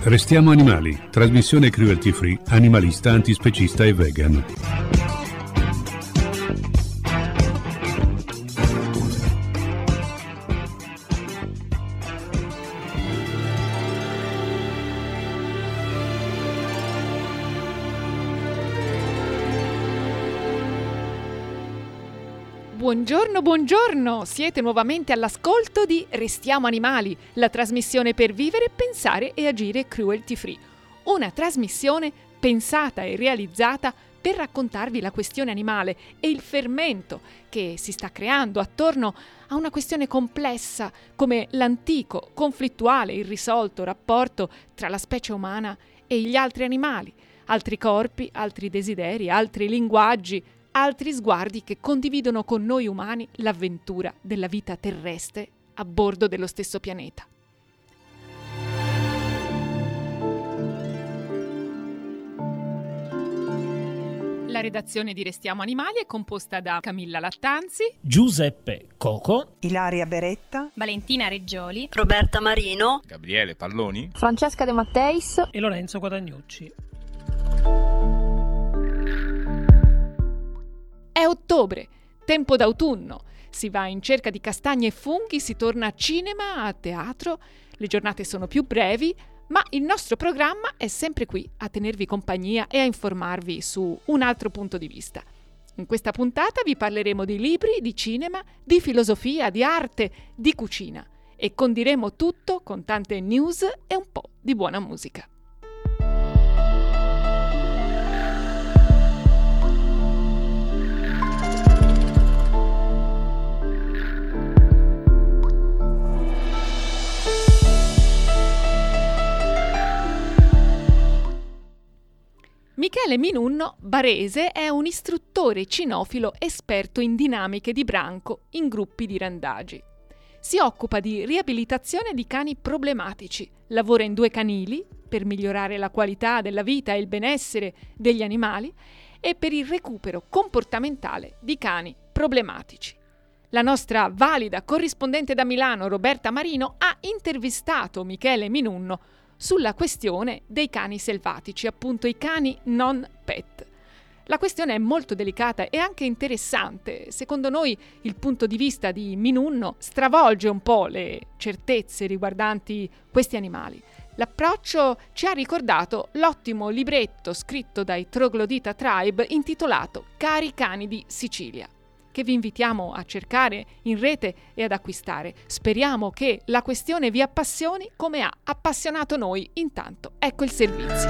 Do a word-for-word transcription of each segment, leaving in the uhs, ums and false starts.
Restiamo animali, trasmissione cruelty free, animalista, antispecista e vegan. Buongiorno, buongiorno! Siete nuovamente all'ascolto di Restiamo Animali, la trasmissione per vivere, pensare e agire cruelty free. Una trasmissione pensata e realizzata per raccontarvi la questione animale e il fermento che si sta creando attorno a una questione complessa come l'antico, conflittuale, irrisolto rapporto tra la specie umana e gli altri animali, altri corpi, altri desideri, altri linguaggi, altri sguardi che condividono con noi umani l'avventura della vita terrestre a bordo dello stesso pianeta. La redazione di Restiamo Animali è composta da Camilla Lattanzi, Giuseppe Coco, Ilaria Beretta, Valentina Reggioli, Roberta Marino, Gabriele Palloni, Francesca De Matteis e Lorenzo Guadagnucci. È ottobre, tempo d'autunno, si va in cerca di castagne e funghi, si torna a cinema, a teatro, le giornate sono più brevi, ma il nostro programma è sempre qui a tenervi compagnia e a informarvi su un altro punto di vista. In questa puntata vi parleremo di libri, di cinema, di filosofia, di arte, di cucina e condiremo tutto con tante news e un po' di buona musica. Michele Minunno, barese, è un istruttore cinofilo esperto in dinamiche di branco in gruppi di randagi. Si occupa di riabilitazione di cani problematici, lavora in due canili per migliorare la qualità della vita e il benessere degli animali e per il recupero comportamentale di cani problematici. La nostra valida corrispondente da Milano, Roberta Marino, ha intervistato Michele Minunno sulla questione dei cani selvatici, appunto i cani non pet. La questione è molto delicata e anche interessante. Secondo noi il punto di vista di Minunno stravolge un po' le certezze riguardanti questi animali. L'approccio ci ha ricordato l'ottimo libretto scritto dai Troglodita Tribe intitolato Cari cani di Sicilia, che vi invitiamo a cercare in rete e ad acquistare. Speriamo che la questione vi appassioni come ha appassionato noi. Intanto, ecco il servizio.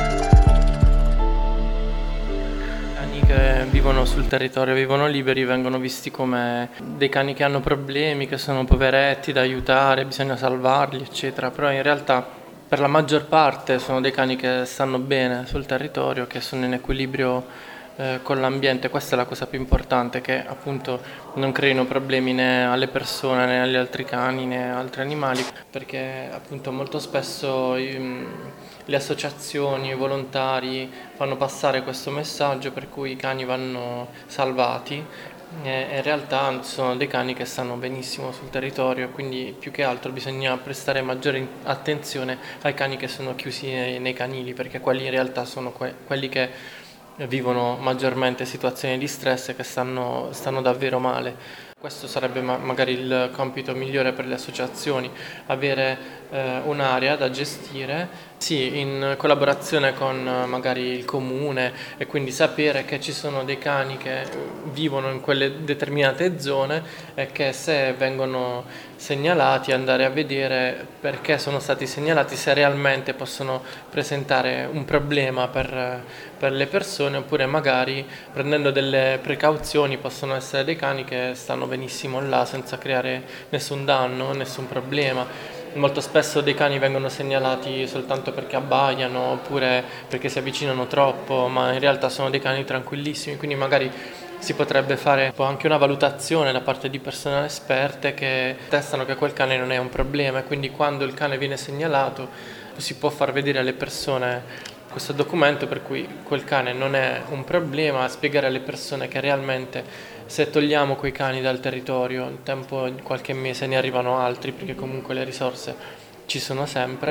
I cani che vivono sul territorio, vivono liberi, vengono visti come dei cani che hanno problemi, che sono poveretti da aiutare, bisogna salvarli, eccetera. Però in realtà per la maggior parte sono dei cani che stanno bene sul territorio, che sono in equilibrio Eh, con l'ambiente. Questa è la cosa più importante, che appunto non creino problemi né alle persone né agli altri cani né altri animali, perché appunto molto spesso i, le associazioni, i volontari fanno passare questo messaggio per cui i cani vanno salvati e in realtà sono dei cani che stanno benissimo sul territorio, quindi più che altro bisogna prestare maggiore attenzione ai cani che sono chiusi nei, nei canili, perché quelli in realtà sono que- quelli che vivono maggiormente situazioni di stress e che stanno, stanno davvero male. Questo sarebbe ma- magari il compito migliore per le associazioni, avere eh, un'area da gestire, sì, in collaborazione con eh, magari il comune, e quindi sapere che ci sono dei cani che vivono in quelle determinate zone e che se vengono segnalati andare a vedere perché sono stati segnalati, se realmente possono presentare un problema per, per le persone, oppure magari prendendo delle precauzioni possono essere dei cani che stanno benissimo là senza creare nessun danno, nessun problema. Molto spesso dei cani vengono segnalati soltanto perché abbaiano oppure perché si avvicinano troppo, ma in realtà sono dei cani tranquillissimi, quindi magari si potrebbe fare anche una valutazione da parte di persone esperte che testano che quel cane non è un problema, e quindi quando il cane viene segnalato si può far vedere alle persone questo documento per cui quel cane non è un problema, spiegare alle persone che realmente se togliamo quei cani dal territorio, in tempo di qualche mese ne arrivano altri, perché comunque le risorse ci sono sempre,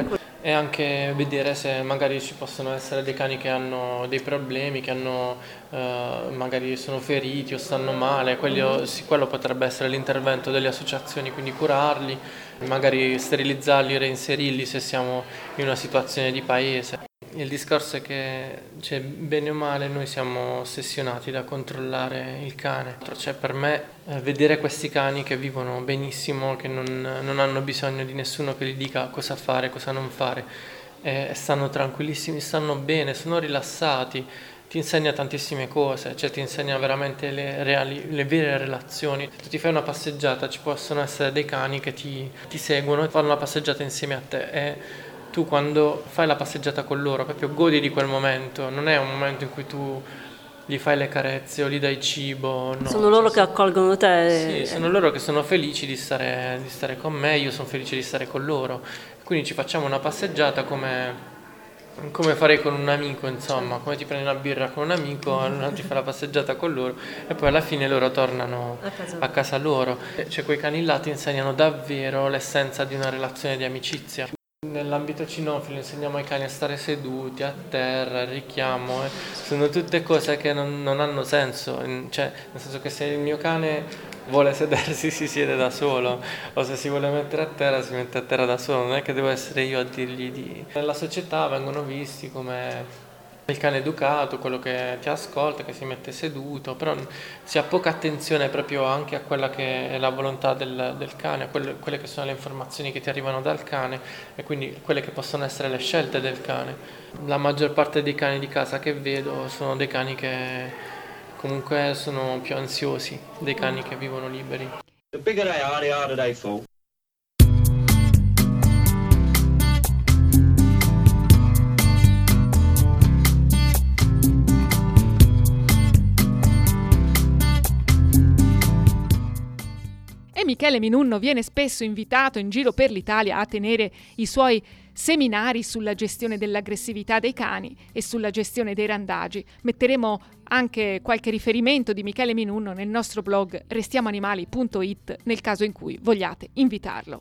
e anche vedere se magari ci possono essere dei cani che hanno dei problemi, che hanno eh, magari sono feriti o stanno male. Quello, sì, quello potrebbe essere l'intervento delle associazioni, quindi curarli, magari sterilizzarli, reinserirli se siamo in una situazione di paese. Il discorso è che, cioè, bene o male, noi siamo ossessionati da controllare il cane. Cioè, per me, eh, vedere questi cani che vivono benissimo, che non, non hanno bisogno di nessuno che gli dica cosa fare, cosa non fare, eh, stanno tranquillissimi, stanno bene, sono rilassati, ti insegna tantissime cose, cioè ti insegna veramente le, reali, le vere relazioni. Se ti fai una passeggiata, ci possono essere dei cani che ti, ti seguono e fanno la passeggiata insieme a te. E tu, quando fai la passeggiata con loro, proprio godi di quel momento, non è un momento in cui tu gli fai le carezze o gli dai cibo. No. Sono loro che accolgono te. Sì, sono loro che sono felici di stare, di stare con me, io sono felice di stare con loro. Quindi ci facciamo una passeggiata come, come farei con un amico, insomma, come ti prendi una birra con un amico, allora ti fai la passeggiata con loro e poi alla fine loro tornano a casa, a casa loro. Cioè, quei cani là ti insegnano davvero l'essenza di una relazione di amicizia. Nell'ambito cinofilo insegniamo ai cani a stare seduti, a terra, il richiamo, eh. Sono tutte cose che non, non hanno senso, cioè, nel senso che se il mio cane vuole sedersi si siede da solo, o se si vuole mettere a terra si mette a terra da solo, non è che devo essere io a dirgli di... Nella società vengono visti come il cane educato, quello che ti ascolta, che si mette seduto, però si ha poca attenzione proprio anche a quella che è la volontà del, del cane, a quelle, quelle che sono le informazioni che ti arrivano dal cane e quindi quelle che possono essere le scelte del cane. La maggior parte dei cani di casa che vedo sono dei cani che comunque sono più ansiosi, dei cani che vivono liberi. The bigger they are, the harder they fall. Michele Minunno viene spesso invitato in giro per l'Italia a tenere i suoi seminari sulla gestione dell'aggressività dei cani e sulla gestione dei randagi. Metteremo anche qualche riferimento di Michele Minunno nel nostro blog restiamoanimali punto it nel caso in cui vogliate invitarlo.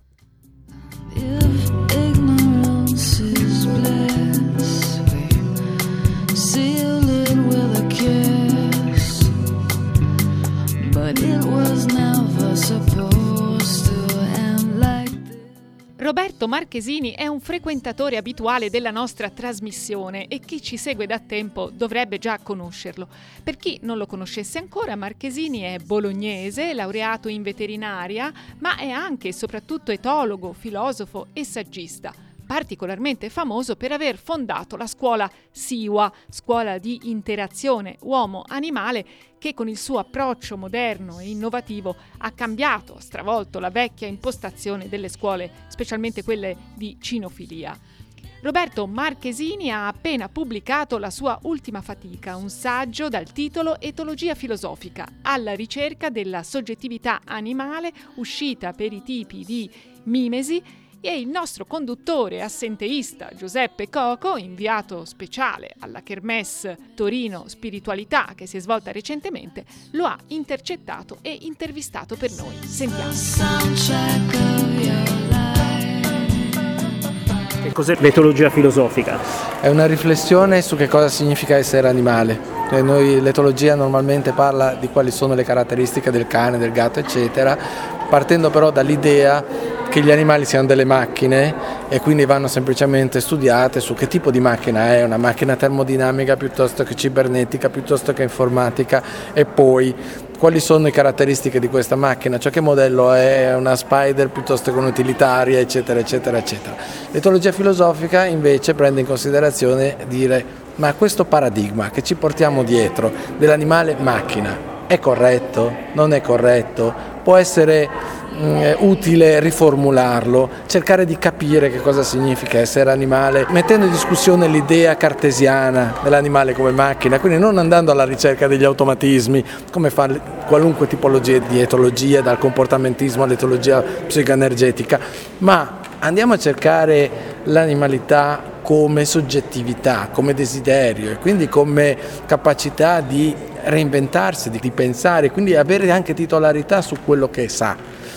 Roberto Marchesini è un frequentatore abituale della nostra trasmissione e chi ci segue da tempo dovrebbe già conoscerlo. Per chi non lo conoscesse ancora, Marchesini è bolognese, laureato in veterinaria, ma è anche e soprattutto etologo, filosofo e saggista. Particolarmente famoso per aver fondato la scuola SIWA, scuola di interazione uomo-animale, che con il suo approccio moderno e innovativo ha cambiato, stravolto la vecchia impostazione delle scuole, specialmente quelle di cinofilia. Roberto Marchesini ha appena pubblicato la sua ultima fatica, un saggio dal titolo Etologia filosofica, alla ricerca della soggettività animale, uscita per i tipi di mimesi, e il nostro conduttore assenteista Giuseppe Coco, inviato speciale alla Kermesse Torino Spiritualità che si è svolta recentemente, lo ha intercettato e intervistato per noi. Sentiamo. Che cos'è l'etologia filosofica? È una riflessione su che cosa significa essere animale. Cioè noi, l'etologia normalmente parla di quali sono le caratteristiche del cane, del gatto, eccetera, partendo però dall'idea che gli animali siano delle macchine e quindi vanno semplicemente studiate su che tipo di macchina è, una macchina termodinamica piuttosto che cibernetica, piuttosto che informatica, e poi quali sono le caratteristiche di questa macchina, cioè che modello è, una Spider piuttosto che un'utilitaria, eccetera, eccetera, eccetera. L'etologia filosofica invece prende in considerazione dire ma questo paradigma che ci portiamo dietro dell'animale macchina è corretto? Non è corretto? Può essere mh, utile riformularlo, cercare di capire che cosa significa essere animale, mettendo in discussione l'idea cartesiana dell'animale come macchina, quindi non andando alla ricerca degli automatismi, come fa qualunque tipologia di etologia, dal comportamentismo all'etologia psicoenergetica, ma andiamo a cercare l'animalità come soggettività, come desiderio e quindi come capacità di reinventarsi, di pensare, quindi avere anche titolarità su quello che sa.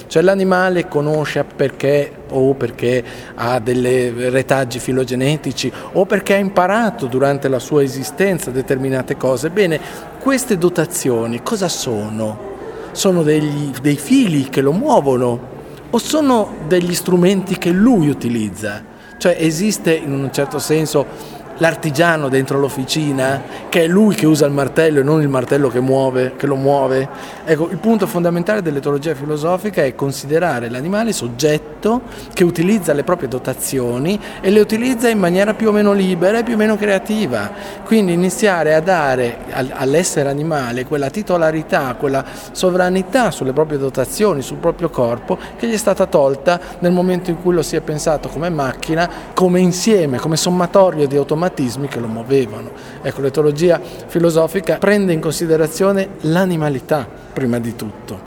Cioè l'animale conosce perché o perché ha dei retaggi filogenetici o perché ha imparato durante la sua esistenza determinate cose. Bene, queste dotazioni cosa sono? Sono degli, dei fili che lo muovono o sono degli strumenti che lui utilizza? Cioè esiste in un certo senso l'artigiano dentro l'officina, che è lui che usa il martello e non il martello che muove, che lo muove. Ecco, il punto fondamentale dell'etologia filosofica è considerare l'animale soggetto che utilizza le proprie dotazioni e le utilizza in maniera più o meno libera e più o meno creativa. Quindi iniziare a dare all'essere animale quella titolarità, quella sovranità sulle proprie dotazioni, sul proprio corpo, che gli è stata tolta nel momento in cui lo si è pensato come macchina, come insieme, come sommatorio di automatismi che lo muovevano. Ecco, l'etologia filosofica prende in considerazione l'animalità prima di tutto.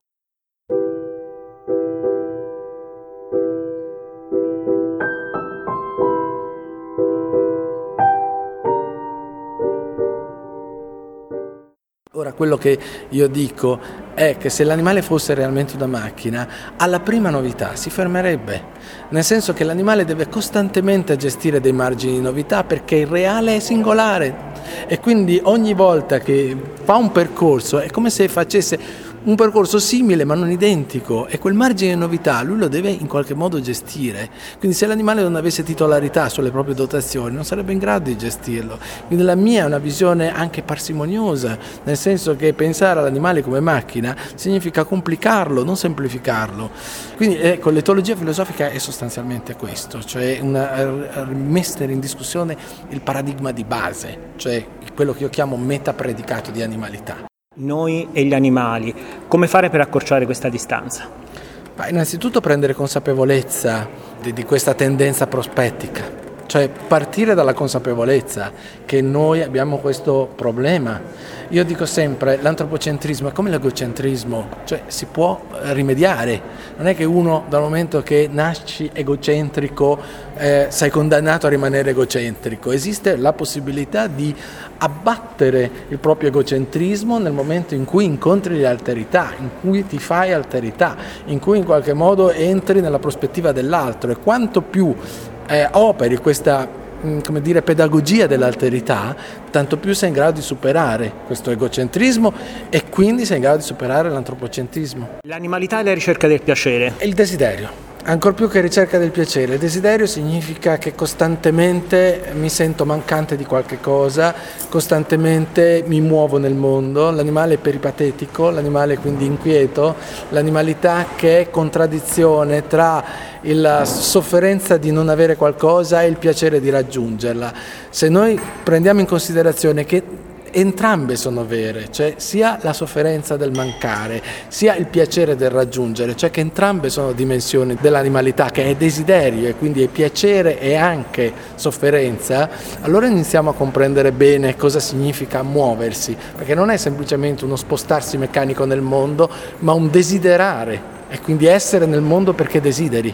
Ora, quello che io dico è che se l'animale fosse realmente una macchina, alla prima novità si fermerebbe, nel senso che l'animale deve costantemente gestire dei margini di novità perché il reale è singolare e quindi ogni volta che fa un percorso è come se facesse un percorso simile ma non identico e quel margine di novità lui lo deve in qualche modo gestire. Quindi se l'animale non avesse titolarità sulle proprie dotazioni non sarebbe in grado di gestirlo. Quindi la mia è una visione anche parsimoniosa, nel senso che pensare all'animale come macchina significa complicarlo, non semplificarlo. Quindi ecco, l'etologia filosofica è sostanzialmente questo, cioè una, mettere in discussione il paradigma di base, cioè quello che io chiamo metapredicato di animalità. Noi e gli animali, come fare per accorciare questa distanza? Ma innanzitutto prendere consapevolezza di, di questa tendenza prospettica, cioè partire dalla consapevolezza che noi abbiamo questo problema. Io dico sempre, l'antropocentrismo è come l'egocentrismo, cioè si può rimediare, non è che uno dal momento che nasci egocentrico eh, sei condannato a rimanere egocentrico, esiste la possibilità di abbattere il proprio egocentrismo nel momento in cui incontri le alterità, in cui ti fai alterità, in cui in qualche modo entri nella prospettiva dell'altro e quanto più eh, operi questa come dire, pedagogia dell'alterità, tanto più sei in grado di superare questo egocentrismo e quindi sei in grado di superare l'antropocentrismo. L'animalità è la ricerca del piacere. E il desiderio. Ancor più che ricerca del piacere, il desiderio significa che costantemente mi sento mancante di qualche cosa, costantemente mi muovo nel mondo, l'animale è peripatetico, l'animale è quindi inquieto, l'animalità che è contraddizione tra la sofferenza di non avere qualcosa e il piacere di raggiungerla. Se noi prendiamo in considerazione che entrambe sono vere, cioè sia la sofferenza del mancare, sia il piacere del raggiungere, cioè che entrambe sono dimensioni dell'animalità, che è desiderio e quindi è piacere e anche sofferenza, allora iniziamo a comprendere bene cosa significa muoversi, perché non è semplicemente uno spostarsi meccanico nel mondo, ma un desiderare e quindi essere nel mondo perché desideri.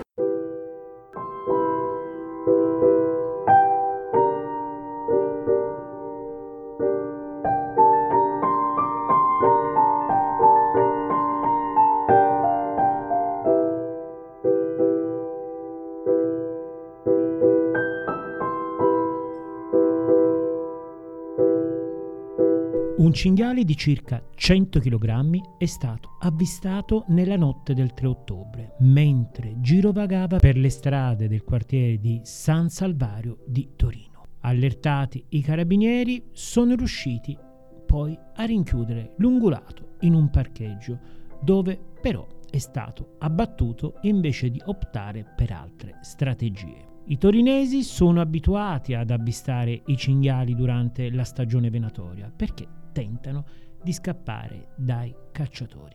Un cinghiale di circa cento chilogrammi è stato avvistato nella notte del tre ottobre, mentre girovagava per le strade del quartiere di San Salvario di Torino. Allertati i carabinieri, sono riusciti poi a rinchiudere l'ungulato in un parcheggio, dove però è stato abbattuto invece di optare per altre strategie. I torinesi sono abituati ad avvistare i cinghiali durante la stagione venatoria perché tentano di scappare dai cacciatori.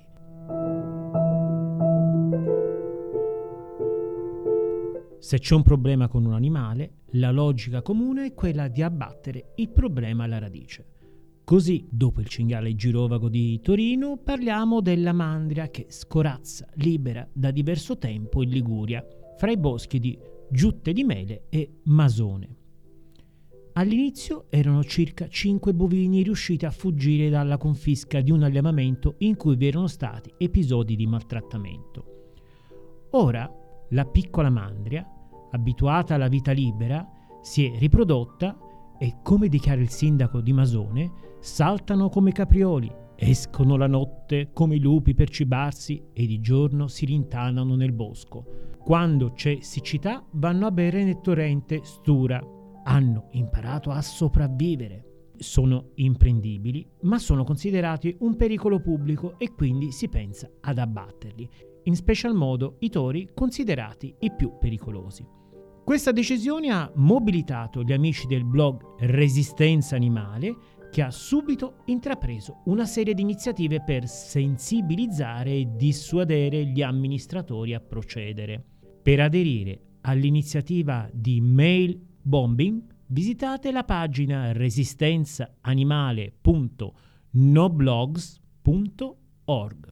Se c'è un problema con un animale, la logica comune è quella di abbattere il problema alla radice. Così, dopo il cinghiale girovago di Torino, parliamo della mandria che scorazza libera da diverso tempo in Liguria, fra i boschi di Giutte di Mele e Masone. All'inizio erano circa cinque bovini riusciti a fuggire dalla confisca di un allevamento in cui vi erano stati episodi di maltrattamento. Ora la piccola mandria, abituata alla vita libera, si è riprodotta e, come dichiara il sindaco di Masone, saltano come caprioli, escono la notte come i lupi per cibarsi e di giorno si rintanano nel bosco. Quando c'è siccità vanno a bere nel torrente Stura. Hanno imparato a sopravvivere. Sono imprendibili, ma sono considerati un pericolo pubblico e quindi si pensa ad abbatterli, in special modo i tori considerati i più pericolosi. Questa decisione ha mobilitato gli amici del blog Resistenza Animale, che ha subito intrapreso una serie di iniziative per sensibilizzare e dissuadere gli amministratori a procedere. Per aderire all'iniziativa di Mail Bombing, visitate la pagina resistenza animale punto noblogs punto org.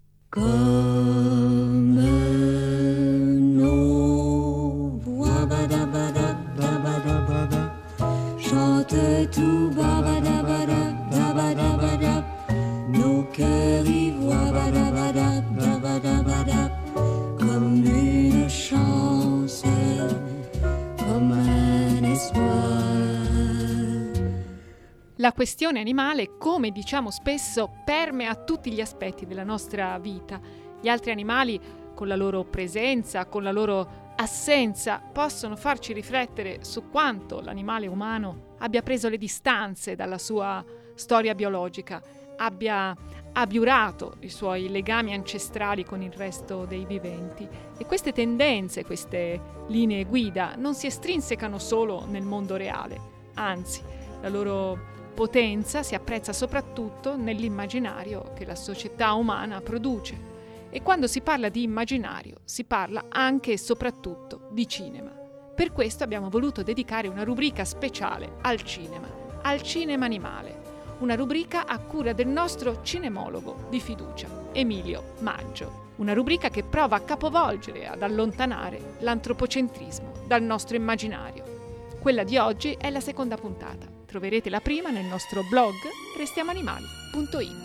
Chante tout babadabadabadabadabadab, nos cœurs y voient badabadabadabadabadab, comme une chance, comme un espoir. La questione animale, come diciamo spesso, permea tutti gli aspetti della nostra vita. Gli altri animali, con la loro presenza, con la loro assenza, possono farci riflettere su quanto l'animale umano abbia preso le distanze dalla sua storia biologica, abbia abiurato i suoi legami ancestrali con il resto dei viventi. E queste tendenze, queste linee guida non si estrinsecano solo nel mondo reale, anzi, la loro potenza si apprezza soprattutto nell'immaginario che la società umana produce. E quando si parla di immaginario, si parla anche e soprattutto di cinema. Per questo abbiamo voluto dedicare una rubrica speciale al cinema, al cinema animale, una rubrica a cura del nostro cinemologo di fiducia, Emilio Maggio. Una rubrica che prova a capovolgere, ad allontanare l'antropocentrismo dal nostro immaginario. Quella di oggi è la seconda puntata. Troverete la prima nel nostro blog restiamoanimali punto it.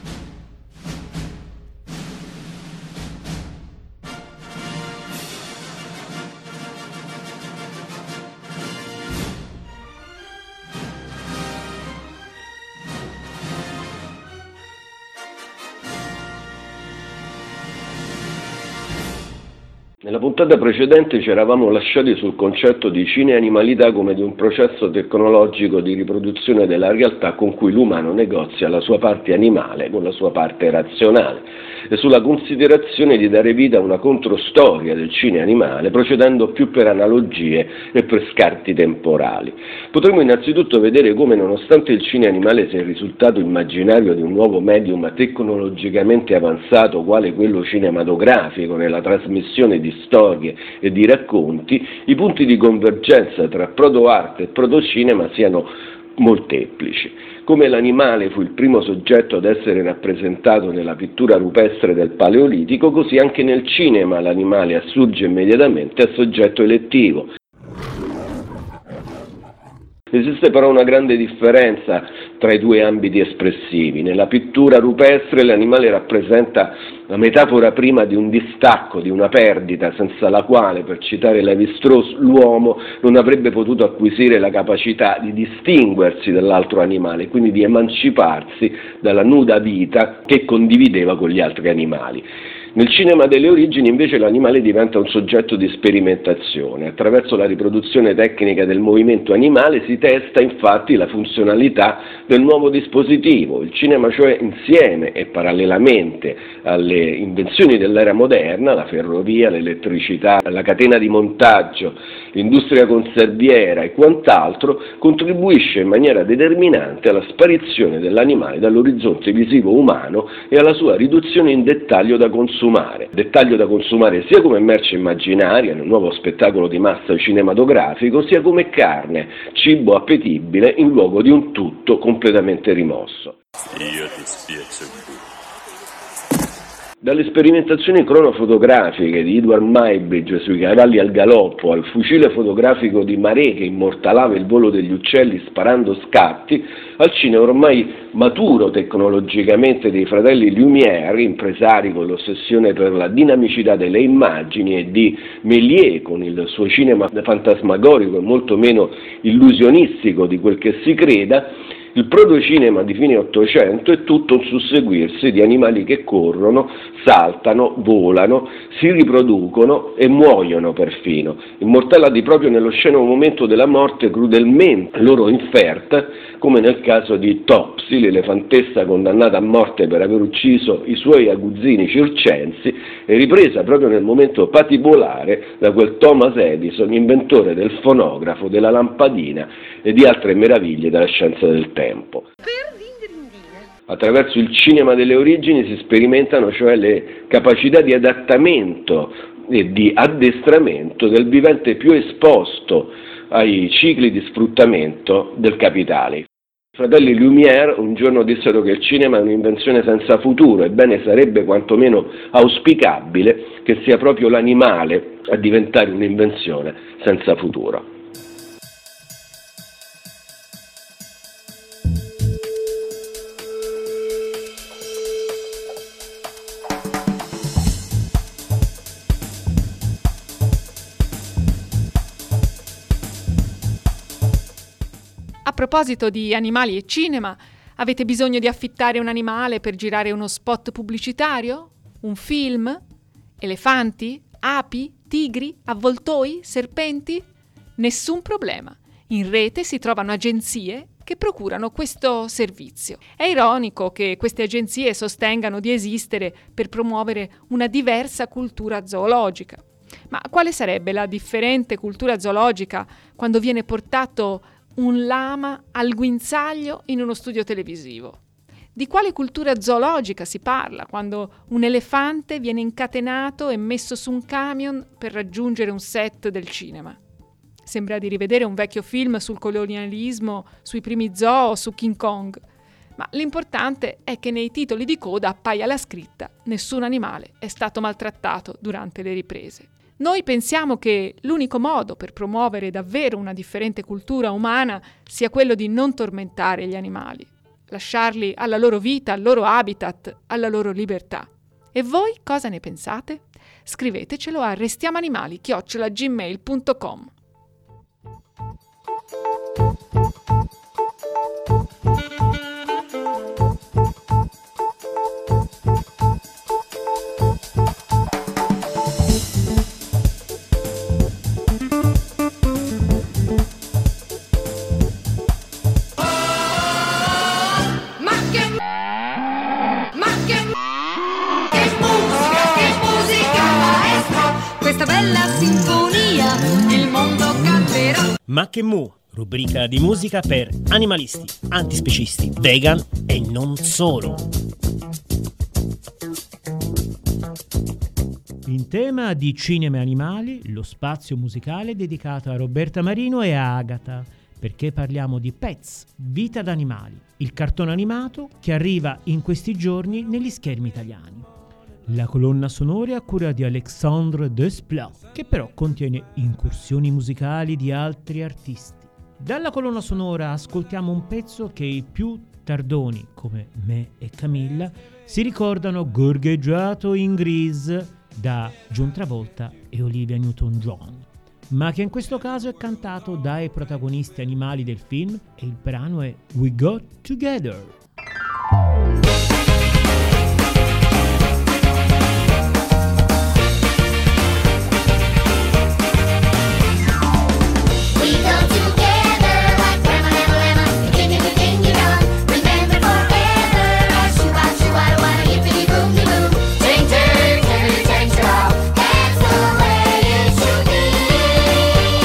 Nella puntata precedente ci eravamo lasciati sul concetto di cineanimalità come di un processo tecnologico di riproduzione della realtà con cui l'umano negozia la sua parte animale con la sua parte razionale e sulla considerazione di dare vita a una controstoria del cineanimale procedendo più per analogie e per scarti temporali. Potremmo innanzitutto vedere come, nonostante il cineanimale sia il risultato immaginario di un nuovo medium tecnologicamente avanzato quale quello cinematografico nella trasmissione di storie e di racconti, i punti di convergenza tra proto-arte e proto-cinema siano molteplici. Come l'animale fu il primo soggetto ad essere rappresentato nella pittura rupestre del Paleolitico, così anche nel cinema l'animale assurge immediatamente a soggetto elettivo. Esiste però una grande differenza tra i due ambiti espressivi. Nella pittura rupestre l'animale rappresenta la metafora prima di un distacco, di una perdita, senza la quale, per citare Lévi-Strauss, l'uomo non avrebbe potuto acquisire la capacità di distinguersi dall'altro animale, quindi di emanciparsi dalla nuda vita che condivideva con gli altri animali. Nel cinema delle origini invece l'animale diventa un soggetto di sperimentazione. Attraverso la riproduzione tecnica del movimento animale si testa infatti la funzionalità del nuovo dispositivo. Il cinema, cioè, insieme e parallelamente alle invenzioni dell'era moderna, la ferrovia, l'elettricità, la catena di montaggio, l'industria conserviera e quant'altro, contribuisce in maniera determinante alla sparizione dell'animale dall'orizzonte visivo umano e alla sua riduzione in dettaglio da consumare. Dettaglio da consumare sia come merce immaginaria nel nuovo spettacolo di massa cinematografico, sia come carne, cibo appetibile in luogo di un tutto completamente rimosso. Io ti spiace. Dalle sperimentazioni cronofotografiche di Edward Muybridge sui cavalli al galoppo, al fucile fotografico di Maré che immortalava il volo degli uccelli sparando scatti, al cinema ormai maturo tecnologicamente dei fratelli Lumière, impresari con l'ossessione per la dinamicità delle immagini, e di Méliès con il suo cinema fantasmagorico e molto meno illusionistico di quel che si creda. Il protocinema di fine Ottocento è tutto un susseguirsi di animali che corrono, saltano, volano, si riproducono e muoiono perfino, immortalati proprio nello sceno momento della morte crudelmente loro inferta, come nel caso di Topsy, l'elefantessa condannata a morte per aver ucciso i suoi aguzzini circensi e ripresa proprio nel momento patibolare da quel Thomas Edison, inventore del fonografo, della lampadina e di altre meraviglie della scienza del tempo. Attraverso il cinema delle origini si sperimentano cioè le capacità di adattamento e di addestramento del vivente più esposto ai cicli di sfruttamento del capitale. I fratelli Lumière un giorno dissero che il cinema è un'invenzione senza futuro, ebbene sarebbe quantomeno auspicabile che sia proprio l'animale a diventare un'invenzione senza futuro. A proposito di animali e cinema, avete bisogno di affittare un animale per girare uno spot pubblicitario? Un film? Elefanti? Api? Tigri? Avvoltoi? Serpenti? Nessun problema. In rete si trovano agenzie che procurano questo servizio. È ironico che queste agenzie sostengano di esistere per promuovere una diversa cultura zoologica. Ma quale sarebbe la differente cultura zoologica quando viene portato un lama al guinzaglio in uno studio televisivo? Di quale cultura zoologica si parla quando un elefante viene incatenato e messo su un camion per raggiungere un set del cinema? Sembra di rivedere un vecchio film sul colonialismo, sui primi zoo o su King Kong. Ma l'importante è che nei titoli di coda appaia la scritta: nessun animale è stato maltrattato durante le riprese. Noi pensiamo che l'unico modo per promuovere davvero una differente cultura umana sia quello di non tormentare gli animali, lasciarli alla loro vita, al loro habitat, alla loro libertà. E voi cosa ne pensate? Scrivetecelo a restiamoanimali chiocciola gmail punto com. Ma che mu, rubrica di musica per animalisti, antispecisti, vegan e non solo. In tema di cinema e animali, lo spazio musicale è dedicato a Roberta Marino e a Agata, perché parliamo di Pets, Vita d'animali, il cartone animato che arriva in questi giorni negli schermi italiani. La colonna sonora è a cura di Alexandre Desplat, che però contiene incursioni musicali di altri artisti. Dalla colonna sonora ascoltiamo un pezzo che i più tardoni, come me e Camilla, si ricordano gorgheggiato in Grease da John Travolta e Olivia Newton-John, ma che in questo caso è cantato dai protagonisti animali del film e il brano è We Got Together.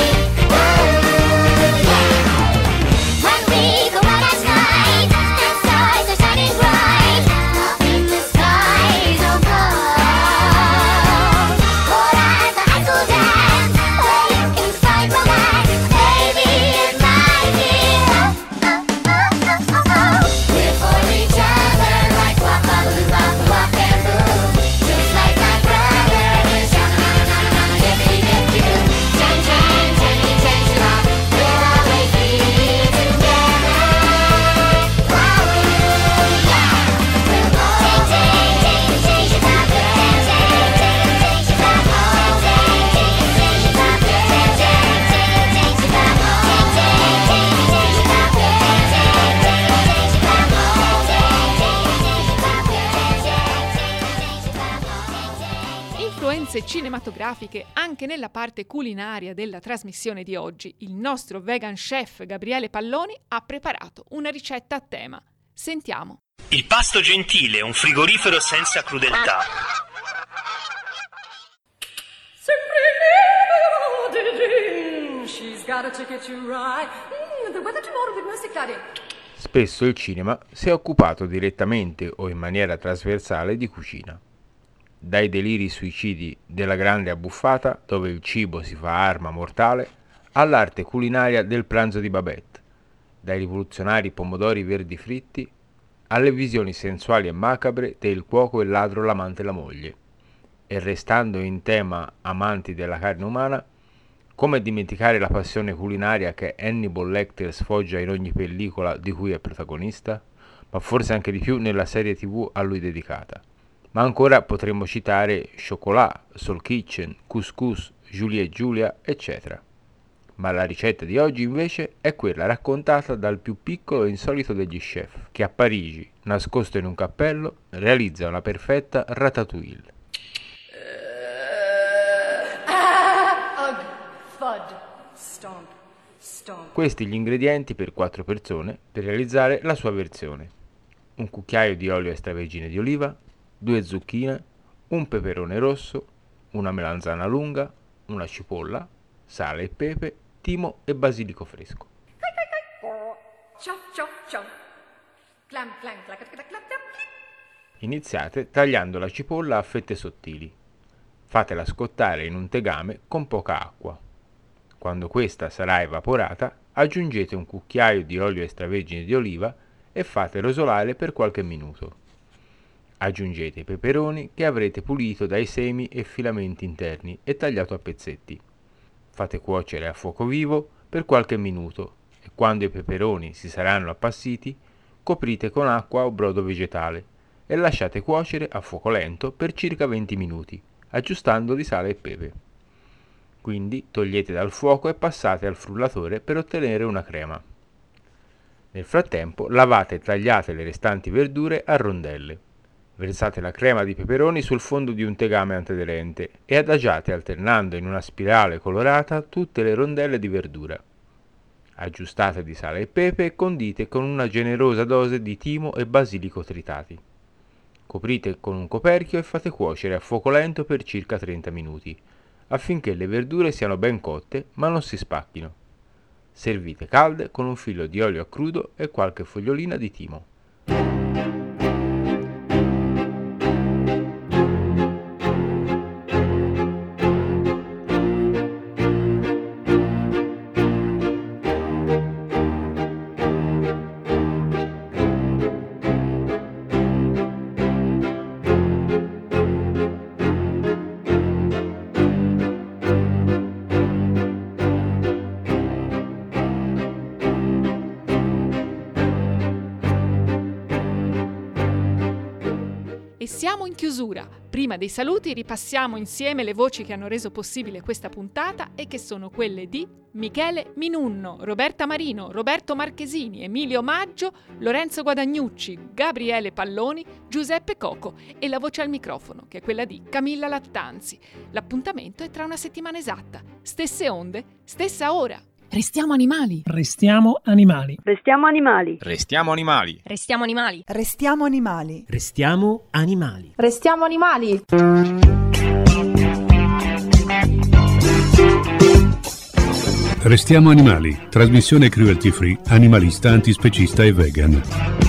When we go out at night, risorse cinematografiche anche nella parte culinaria della trasmissione di oggi. Il nostro vegan chef Gabriele Palloni ha preparato una ricetta a tema. Sentiamo. Il pasto gentile, un frigorifero senza crudeltà. Spesso il cinema si è occupato direttamente o in maniera trasversale di cucina. Dai deliri suicidi della grande abbuffata, dove il cibo si fa arma mortale, all'arte culinaria del pranzo di Babette, dai rivoluzionari pomodori verdi fritti alle visioni sensuali e macabre del cuoco e il ladro, l'amante e la moglie. E restando in tema amanti della carne umana, come dimenticare la passione culinaria che Hannibal Lecter sfoggia in ogni pellicola di cui è protagonista, ma forse anche di più nella serie tv a lui dedicata. Ma ancora potremmo citare Chocolat, Soul Kitchen, Couscous, Julie e Giulia, eccetera. Ma la ricetta di oggi invece è quella raccontata dal più piccolo e insolito degli chef, che a Parigi, nascosto in un cappello, realizza una perfetta ratatouille. Questi gli ingredienti per quattro persone per realizzare la sua versione: un cucchiaio di olio extravergine di oliva, due zucchine, un peperone rosso, una melanzana lunga, una cipolla, sale e pepe, timo e basilico fresco. Iniziate tagliando la cipolla a fette sottili. Fatela scottare in un tegame con poca acqua. Quando questa sarà evaporata, aggiungete un cucchiaio di olio extravergine di oliva e fate rosolare per qualche minuto. Aggiungete i peperoni che avrete pulito dai semi e filamenti interni e tagliato a pezzetti. Fate cuocere a fuoco vivo per qualche minuto e quando i peperoni si saranno appassiti, coprite con acqua o brodo vegetale e lasciate cuocere a fuoco lento per circa venti minuti, aggiustando di sale e pepe. Quindi togliete dal fuoco e passate al frullatore per ottenere una crema. Nel frattempo lavate e tagliate le restanti verdure a rondelle. Versate la crema di peperoni sul fondo di un tegame antiaderente e adagiate alternando in una spirale colorata tutte le rondelle di verdura. Aggiustate di sale e pepe e condite con una generosa dose di timo e basilico tritati. Coprite con un coperchio e fate cuocere a fuoco lento per circa trenta minuti, affinché le verdure siano ben cotte ma non si spacchino. Servite calde con un filo di olio a crudo e qualche fogliolina di timo. E siamo in chiusura. Prima dei saluti ripassiamo insieme le voci che hanno reso possibile questa puntata e che sono quelle di Michele Minunno, Roberta Marino, Roberto Marchesini, Emilio Maggio, Lorenzo Guadagnucci, Gabriele Palloni, Giuseppe Coco e la voce al microfono, che è quella di Camilla Lattanzi. L'appuntamento è tra una settimana esatta. Stesse onde, stessa ora. Restiamo animali. Restiamo animali. Restiamo animali. Restiamo animali. Restiamo animali. Restiamo animali. Restiamo animali. Restiamo animali. Restiamo animali. Trasmissione cruelty free, animalista, antispecista e vegan.